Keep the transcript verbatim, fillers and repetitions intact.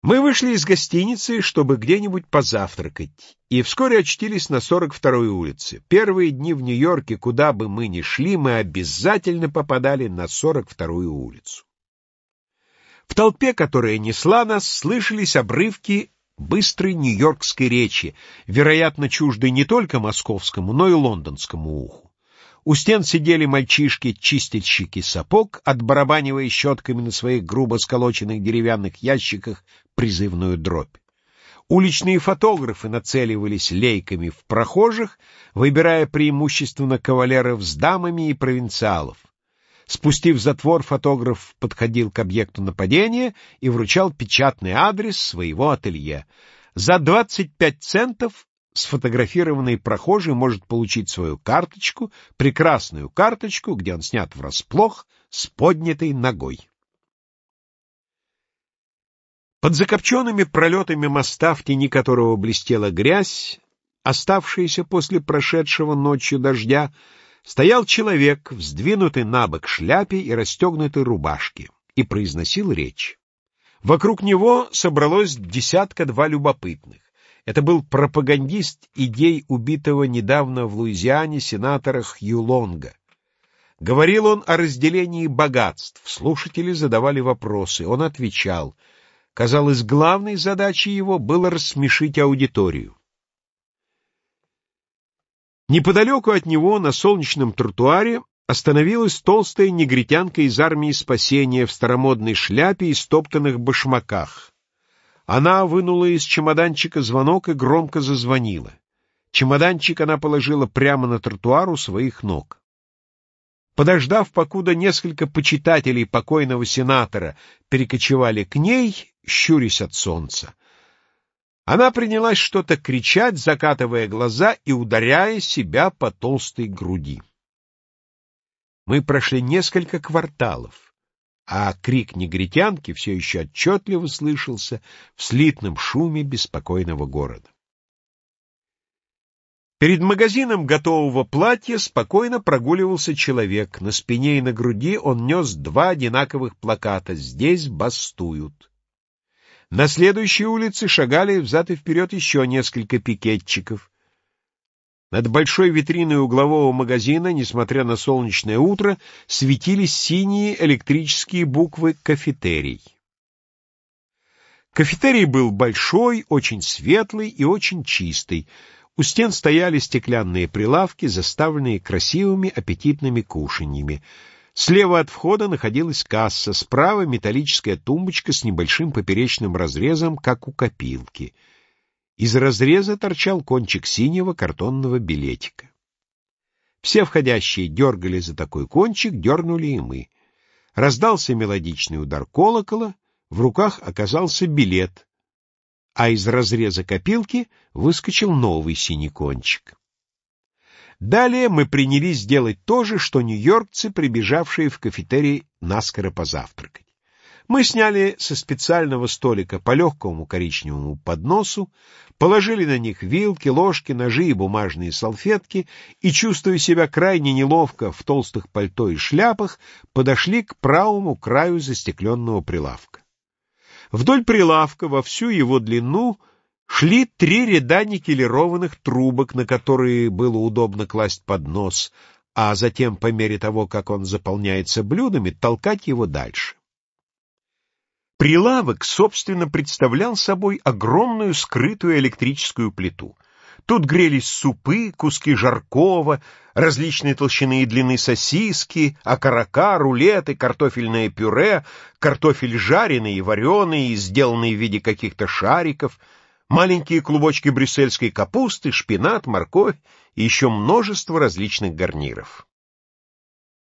Мы вышли из гостиницы, чтобы где-нибудь позавтракать, и вскоре очутились на сорок второй улице. Первые дни в Нью-Йорке, куда бы мы ни шли, мы обязательно попадали на сорок вторую улицу. В толпе, которая несла нас, слышались обрывки быстрой нью-йоркской речи, вероятно, чуждой не только московскому, но и лондонскому уху. У стен сидели мальчишки-чистильщики сапог, отбарабанивая щетками на своих грубо сколоченных деревянных ящиках призывную дробь. Уличные фотографы нацеливались лейками в прохожих, выбирая преимущественно кавалеров с дамами и провинциалов. Спустив затвор, фотограф подходил к объекту нападения и вручал печатный адрес своего ателье. За двадцать пять центов сфотографированный прохожий может получить свою карточку, прекрасную карточку, где он снят врасплох с поднятой ногой. Под закопченными пролетами моста, в тени которого блестела грязь, оставшаяся после прошедшего ночью дождя, стоял человек в сдвинутой на бок шляпе и расстегнутой рубашке и произносил речь. Вокруг него собралось десятка-два любопытных. Это был пропагандист идей убитого недавно в Луизиане сенатора Хью Лонга. Говорил он о разделении богатств. Слушатели задавали вопросы. Он отвечал. Казалось, главной задачей его было рассмешить аудиторию. Неподалеку от него, на солнечном тротуаре, остановилась толстая негритянка из армии спасения в старомодной шляпе и стоптанных башмаках. Она вынула из чемоданчика звонок и громко зазвонила. Чемоданчик она положила прямо на тротуар у своих ног. Подождав, покуда несколько почитателей покойного сенатора перекочевали к ней, щурясь от солнца, она принялась что-то кричать, закатывая глаза и ударяя себя по толстой груди. Мы прошли несколько кварталов, а крик негритянки все еще отчетливо слышался в слитном шуме беспокойного города. Перед магазином готового платья спокойно прогуливался человек. На спине и на груди он нес два одинаковых плаката «Здесь бастуют». На следующей улице шагали взад и вперед еще несколько пикетчиков. Над большой витриной углового магазина, несмотря на солнечное утро, светились синие электрические буквы «Кафетерий». Кафетерий был большой, очень светлый и очень чистый. У стен стояли стеклянные прилавки, заставленные красивыми аппетитными кушаньями. Слева от входа находилась касса, справа металлическая тумбочка с небольшим поперечным разрезом, как у копилки. Из разреза торчал кончик синего картонного билетика. Все входящие дергали за такой кончик, дернули и мы. Раздался мелодичный удар колокола, в руках оказался билет, а из разреза копилки выскочил новый синий кончик. Далее мы принялись делать то же, что нью-йоркцы, прибежавшие в кафетерий наскоро позавтракать. Мы сняли со специального столика по легкому коричневому подносу, положили на них вилки, ложки, ножи и бумажные салфетки и, чувствуя себя крайне неловко в толстых пальто и шляпах, подошли к правому краю застекленного прилавка. Вдоль прилавка во всю его длину шли три ряда никелированных трубок, на которые было удобно класть поднос, а затем, по мере того, как он заполняется блюдами, толкать его дальше. Прилавок, собственно, представлял собой огромную скрытую электрическую плиту. Тут грелись супы, куски жаркого, различной толщины и длины сосиски, окорока, рулеты, картофельное пюре, картофель жареный и вареный, и сделанный в виде каких-то шариков, маленькие клубочки брюссельской капусты, шпинат, морковь и еще множество различных гарниров.